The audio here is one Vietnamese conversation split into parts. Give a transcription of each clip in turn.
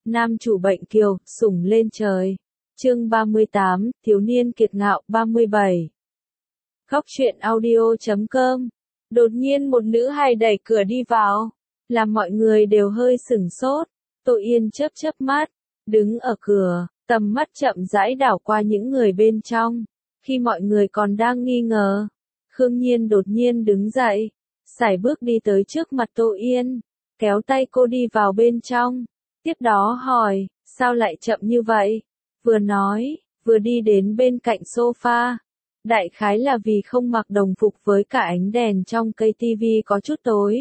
Nam chủ bệnh kiều, sủng lên trời. Chương 38, thiếu niên kiệt ngạo 37. Góc truyện audio.com. Đột nhiên một nữ hài đẩy cửa đi vào, làm mọi người đều hơi sửng sốt. Tô Yên chớp chớp mắt, đứng ở cửa, tầm mắt chậm rãi đảo qua những người bên trong. Khi mọi người còn đang nghi ngờ, Khương Nhiên đột nhiên đứng dậy, sải bước đi tới trước mặt Tô Yên, kéo tay cô đi vào bên trong. Tiếp đó hỏi, sao lại chậm như vậy? Vừa nói, vừa đi đến bên cạnh sofa. Đại khái là vì không mặc đồng phục với cả ánh đèn trong cây tivi có chút tối.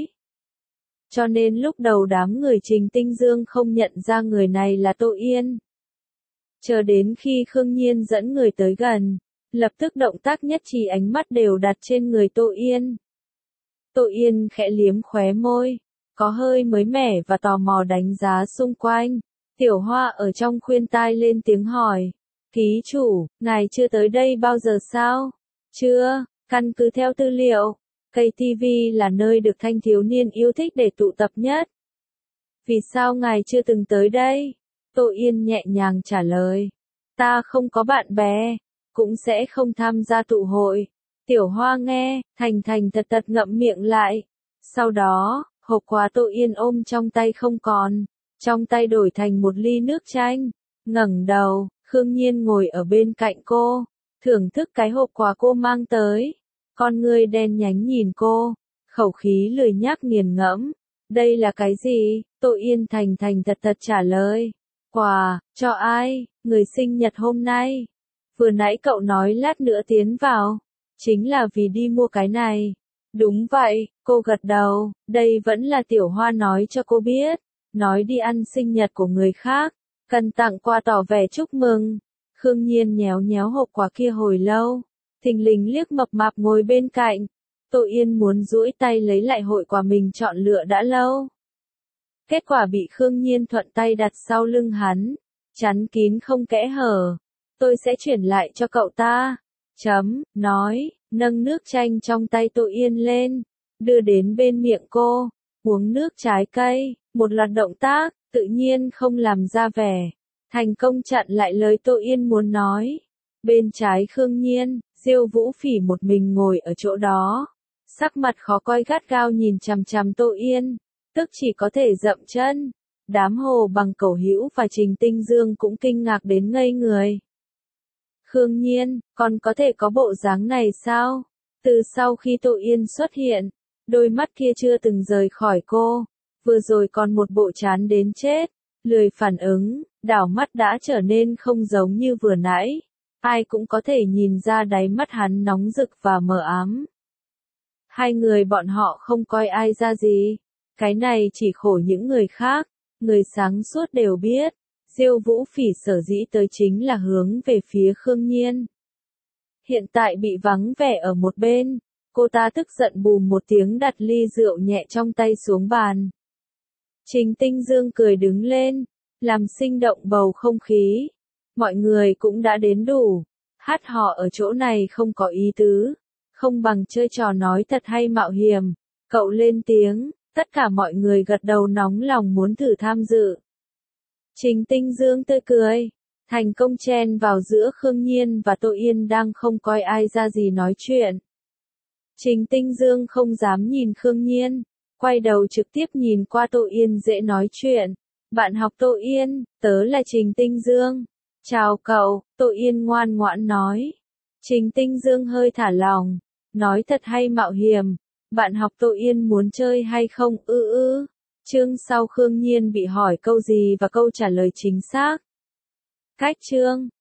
Cho nên lúc đầu đám người Trình Tinh Dương không nhận ra người này là Tô Yên. Chờ đến khi Khương Nhiên dẫn người tới gần, lập tức động tác nhất trí ánh mắt đều đặt trên người Tô Yên. Tô Yên khẽ liếm khóe môi, có hơi mới mẻ và tò mò đánh giá xung quanh. Tiểu Hoa ở trong khuyên tai lên tiếng hỏi, ký chủ, ngài chưa tới đây bao giờ sao? Chưa, căn cứ theo tư liệu, cây TV là nơi được thanh thiếu niên yêu thích để tụ tập nhất. Vì sao ngài chưa từng tới đây? Tô Yên nhẹ nhàng trả lời, ta không có bạn bè, cũng sẽ không tham gia tụ hội. Tiểu Hoa nghe, thành thật ngậm miệng lại. Sau đó, hộp quà Tô Yên ôm trong tay không còn, trong tay đổi thành một ly nước chanh. Ngẩng đầu, Khương Nhiên ngồi ở bên cạnh cô, thưởng thức cái hộp quà cô mang tới. Con ngươi đen nhánh nhìn cô, khẩu khí lười nhác nghiền ngẫm. Đây là cái gì? Tô Yên thành thật trả lời. Quà, cho ai? Người sinh nhật hôm nay. Vừa nãy cậu nói lát nữa tiến vào, chính là vì đi mua cái này. Đúng vậy, cô gật đầu, đây vẫn là Tiểu Hoa nói cho cô biết. Nói đi ăn sinh nhật của người khác, cần tặng quà tỏ vẻ chúc mừng. Khương Nhiên nhéo hộp quà kia hồi lâu, thình lình liếc mập mạp ngồi bên cạnh. Tô Yên muốn duỗi tay lấy lại hội quà mình chọn lựa đã lâu. Kết quả bị Khương Nhiên thuận tay đặt sau lưng hắn, chắn kín không kẽ hở. Tôi sẽ chuyển lại cho cậu ta. Nói, nâng nước chanh trong tay Tô Yên lên, đưa đến bên miệng cô, uống nước trái cây. Một loạt động tác, tự nhiên không làm ra vẻ, thành công chặn lại lời Tô Yên muốn nói. Bên trái Khương Nhiên, Diêu Vũ Phỉ một mình ngồi ở chỗ đó, sắc mặt khó coi gắt gao nhìn chằm Tô Yên, tức chỉ có thể dậm chân. Đám Hồ Bằng Cẩu Hữu và Trình Tinh Dương cũng kinh ngạc đến ngây người. Khương Nhiên, còn có thể có bộ dáng này sao? Từ sau khi Tô Yên xuất hiện, đôi mắt kia chưa từng rời khỏi cô. Vừa rồi còn một bộ chán đến chết, lười phản ứng, đảo mắt đã trở nên không giống như vừa nãy. Ai cũng có thể nhìn ra đáy mắt hắn nóng rực và mờ ám. Hai người bọn họ không coi ai ra gì. Cái này chỉ khổ những người khác, người sáng suốt đều biết. Diêu Vũ Phỉ sở dĩ tới chính là hướng về phía Khương Nhiên. Hiện tại bị vắng vẻ ở một bên, cô ta tức giận bùm một tiếng đặt ly rượu nhẹ trong tay xuống bàn. Trình Tinh Dương cười đứng lên, làm sinh động bầu không khí. Mọi người cũng đã đến đủ, hát hò ở chỗ này không có ý tứ, không bằng chơi trò nói thật hay mạo hiểm. Cậu lên tiếng, tất cả mọi người gật đầu nóng lòng muốn thử tham dự. Trình Tinh Dương tươi cười, thành công chen vào giữa Khương Nhiên và Tô Yên đang không coi ai ra gì nói chuyện. Trình Tinh Dương không dám nhìn Khương Nhiên, quay đầu trực tiếp nhìn qua Tô Yên dễ nói chuyện. Bạn học Tô Yên, tớ là Trình Tinh Dương. Chào cậu, Tô Yên ngoan ngoãn nói. Trình Tinh Dương hơi thả lỏng, nói thật hay mạo hiểm. Bạn học Tô Yên muốn chơi hay không? Chương sau Khương Nhiên bị hỏi câu gì và câu trả lời chính xác. Cách chương,